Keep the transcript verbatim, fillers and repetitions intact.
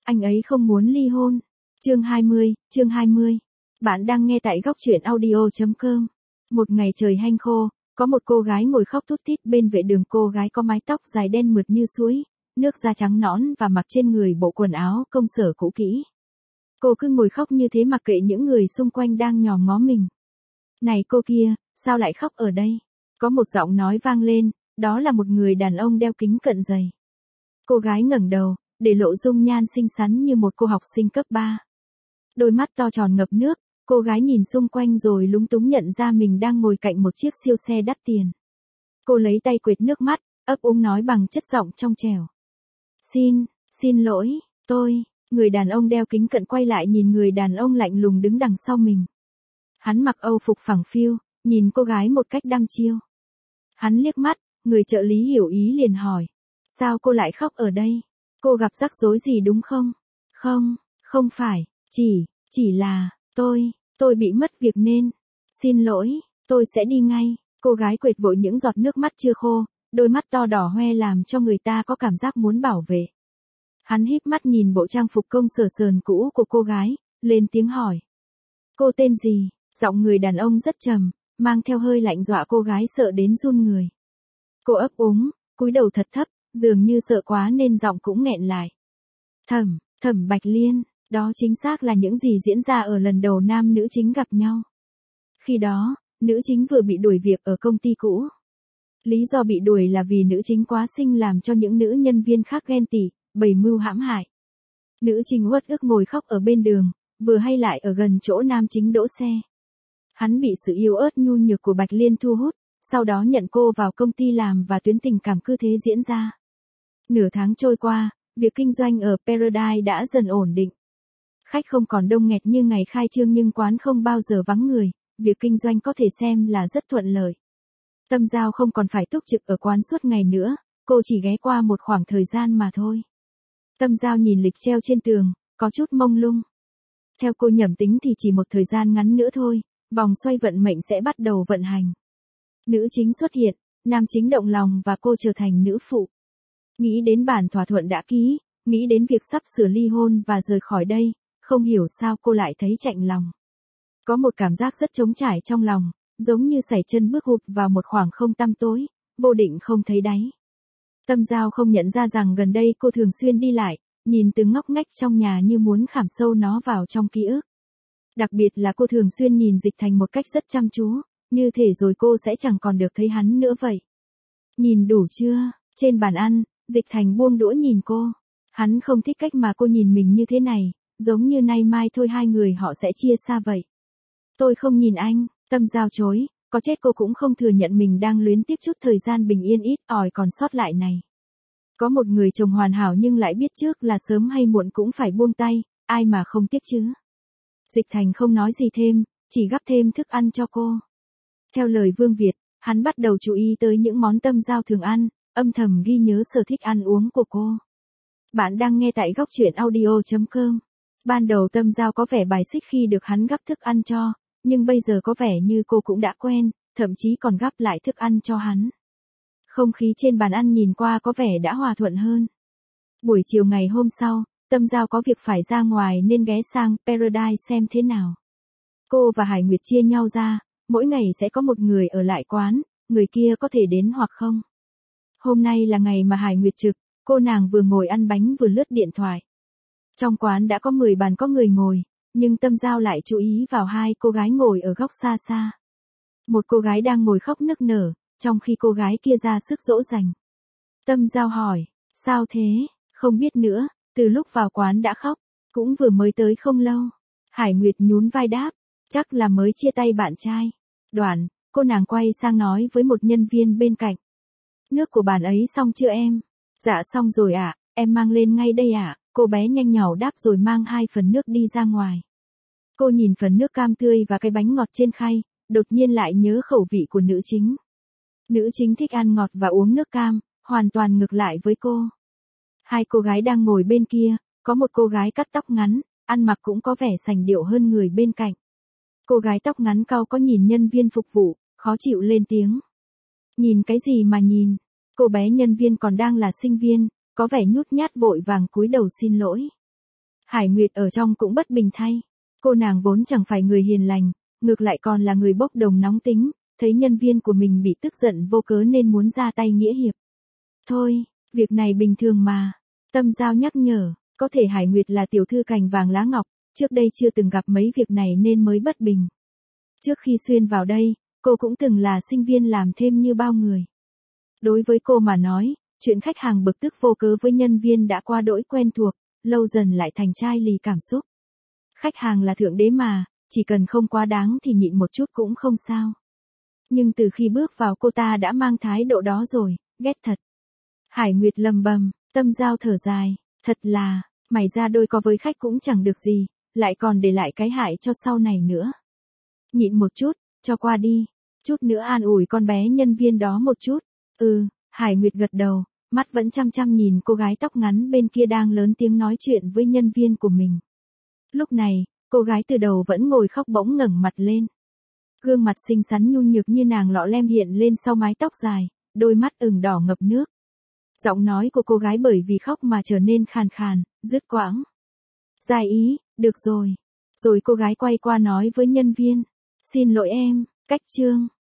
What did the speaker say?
Anh ấy không muốn ly hôn. Chương hai mươi, chương hai mươi. Bạn đang nghe tại góc truyện audio chấm com. Một ngày trời hanh khô, có một cô gái ngồi khóc thút thít bên vệ đường. Cô gái có mái tóc dài đen mượt như suối, nước da trắng nõn và mặc trên người bộ quần áo công sở cũ kỹ. Cô cứ ngồi khóc như thế mặc kệ những người xung quanh đang nhòm ngó mình. Này cô kia, sao lại khóc ở đây? Có một giọng nói vang lên, đó là một người đàn ông đeo kính cận dày. Cô gái ngẩng đầu, để lộ dung nhan xinh xắn như một cô học sinh cấp ba. Đôi mắt to tròn ngập nước, cô gái nhìn xung quanh rồi lúng túng nhận ra mình đang ngồi cạnh một chiếc siêu xe đắt tiền. Cô lấy tay quệt nước mắt, ấp úng nói bằng chất giọng trong trẻo. Xin, xin lỗi, tôi. Người đàn ông đeo kính cận quay lại nhìn người đàn ông lạnh lùng đứng đằng sau mình. Hắn mặc âu phục phẳng phiu, nhìn cô gái một cách đăm chiêu. Hắn liếc mắt, người trợ lý hiểu ý liền hỏi. Sao cô lại khóc ở đây? Cô gặp rắc rối gì đúng không? Không, không phải, chỉ, chỉ là, tôi, tôi bị mất việc nên. Xin lỗi, tôi sẽ đi ngay. Cô gái quệt vội những giọt nước mắt chưa khô, đôi mắt to đỏ hoe làm cho người ta có cảm giác muốn bảo vệ. Hắn híp mắt nhìn bộ trang phục công sở sờn cũ của cô gái, lên tiếng hỏi. Cô tên gì? Giọng người đàn ông rất trầm, mang theo hơi lạnh dọa cô gái sợ đến run người. Cô ấp úng, cúi đầu thật thấp, dường như sợ quá nên giọng cũng nghẹn lại. Thẩm, Thẩm Bạch Liên, đó chính xác là những gì diễn ra ở lần đầu nam nữ chính gặp nhau. Khi đó, nữ chính vừa bị đuổi việc ở công ty cũ. Lý do bị đuổi là vì nữ chính quá xinh làm cho những nữ nhân viên khác ghen tị, bày mưu hãm hại. Nữ chính uất ức ngồi khóc ở bên đường, vừa hay lại ở gần chỗ nam chính đỗ xe. Hắn bị sự yêu ớt nhu nhược của Bạch Liên thu hút, sau đó nhận cô vào công ty làm và tuyến tình cảm cứ thế diễn ra. Nửa tháng trôi qua, việc kinh doanh ở Paradise đã dần ổn định. Khách không còn đông nghẹt như ngày khai trương nhưng quán không bao giờ vắng người, việc kinh doanh có thể xem là rất thuận lợi. Tâm Giao không còn phải túc trực ở quán suốt ngày nữa, cô chỉ ghé qua một khoảng thời gian mà thôi. Tâm Giao nhìn lịch treo trên tường, có chút mông lung. Theo cô nhẩm tính thì chỉ một thời gian ngắn nữa thôi, vòng xoay vận mệnh sẽ bắt đầu vận hành. Nữ chính xuất hiện, nam chính động lòng và cô trở thành nữ phụ. Nghĩ đến bản thỏa thuận đã ký, nghĩ đến việc sắp sửa ly hôn và rời khỏi đây, không hiểu sao cô lại thấy chạnh lòng. Có một cảm giác rất trống trải trong lòng, giống như sải chân bước hụt vào một khoảng không tăm tối, vô định không thấy đáy. Tâm Giao không nhận ra rằng gần đây cô thường xuyên đi lại, nhìn từng ngóc ngách trong nhà như muốn khảm sâu nó vào trong ký ức. Đặc biệt là cô thường xuyên nhìn Dịch Thành một cách rất chăm chú, như thể rồi cô sẽ chẳng còn được thấy hắn nữa vậy. Nhìn đủ chưa? Trên bàn ăn, Dịch Thành buông đũa nhìn cô. Hắn không thích cách mà cô nhìn mình như thế này, giống như nay mai thôi hai người họ sẽ chia xa vậy. Tôi không nhìn anh, Tâm Giao chối, có chết cô cũng không thừa nhận mình đang luyến tiếc chút thời gian bình yên ít ỏi còn sót lại này. Có một người chồng hoàn hảo nhưng lại biết trước là sớm hay muộn cũng phải buông tay, ai mà không tiếc chứ. Dịch Thành không nói gì thêm, chỉ gắp thêm thức ăn cho cô. Theo lời Vương Việt, hắn bắt đầu chú ý tới những món Tâm Giao thường ăn, âm thầm ghi nhớ sở thích ăn uống của cô. Bạn đang nghe tại góc truyện audio chấm com. Ban đầu Tâm Giao có vẻ bài xích khi được hắn gắp thức ăn cho, nhưng bây giờ có vẻ như cô cũng đã quen, thậm chí còn gắp lại thức ăn cho hắn. Không khí trên bàn ăn nhìn qua có vẻ đã hòa thuận hơn. Buổi chiều ngày hôm sau, Tâm Giao có việc phải ra ngoài nên ghé sang Paradise xem thế nào. Cô và Hải Nguyệt chia nhau ra, mỗi ngày sẽ có một người ở lại quán, người kia có thể đến hoặc không. Hôm nay là ngày mà Hải Nguyệt trực, cô nàng vừa ngồi ăn bánh vừa lướt điện thoại. Trong quán đã có mười bàn có người ngồi, nhưng Tâm Giao lại chú ý vào hai cô gái ngồi ở góc xa xa. Một cô gái đang ngồi khóc nức nở, trong khi cô gái kia ra sức dỗ dành. Tâm Giao hỏi, sao thế? Không biết nữa, từ lúc vào quán đã khóc, cũng vừa mới tới không lâu. Hải Nguyệt nhún vai đáp, chắc là mới chia tay bạn trai. Đoạn, cô nàng quay sang nói với một nhân viên bên cạnh. Nước của bạn ấy xong chưa em? Dạ xong rồi ạ, à, em mang lên ngay đây ạ. À. Cô bé nhanh nhảu đáp rồi mang hai phần nước đi ra ngoài. Cô nhìn phần nước cam tươi và cái bánh ngọt trên khay, đột nhiên lại nhớ khẩu vị của nữ chính. Nữ chính thích ăn ngọt và uống nước cam, hoàn toàn ngược lại với cô. Hai cô gái đang ngồi bên kia, có một cô gái cắt tóc ngắn, ăn mặc cũng có vẻ sành điệu hơn người bên cạnh. Cô gái tóc ngắn cau có nhìn nhân viên phục vụ, khó chịu lên tiếng. Nhìn cái gì mà nhìn? Cô bé nhân viên còn đang là sinh viên, có vẻ nhút nhát vội vàng cúi đầu xin lỗi. Hải Nguyệt ở trong cũng bất bình thay. Cô nàng vốn chẳng phải người hiền lành, ngược lại còn là người bốc đồng nóng tính, thấy nhân viên của mình bị tức giận vô cớ nên muốn ra tay nghĩa hiệp. Thôi, việc này bình thường mà. Tâm Giao nhắc nhở, có thể Hải Nguyệt là tiểu thư cành vàng lá ngọc, trước đây chưa từng gặp mấy việc này nên mới bất bình. Trước khi xuyên vào đây, cô cũng từng là sinh viên làm thêm như bao người. Đối với cô mà nói, chuyện khách hàng bực tức vô cớ với nhân viên đã qua đỗi quen thuộc, lâu dần lại thành chai lì cảm xúc. Khách hàng là thượng đế mà, chỉ cần không quá đáng thì nhịn một chút cũng không sao. Nhưng từ khi bước vào cô ta đã mang thái độ đó rồi, ghét thật. Hải Nguyệt lầm bầm, Tâm Giao thở dài, thật là, mày ra đôi co với khách cũng chẳng được gì, lại còn để lại cái hại cho sau này nữa. Nhịn một chút, cho qua đi, chút nữa an ủi con bé nhân viên đó một chút. Ừ, Hải Nguyệt gật đầu, mắt vẫn chăm chăm nhìn cô gái tóc ngắn bên kia đang lớn tiếng nói chuyện với nhân viên của mình. Lúc này, cô gái từ đầu vẫn ngồi khóc bỗng ngẩng mặt lên. Gương mặt xinh xắn nhu nhược như nàng lọ lem hiện lên sau mái tóc dài, đôi mắt ửng đỏ ngập nước. Giọng nói của cô gái bởi vì khóc mà trở nên khàn khàn, dứt quãng. Dài ý, được rồi. Rồi cô gái quay qua nói với nhân viên. Xin lỗi em, cách chương.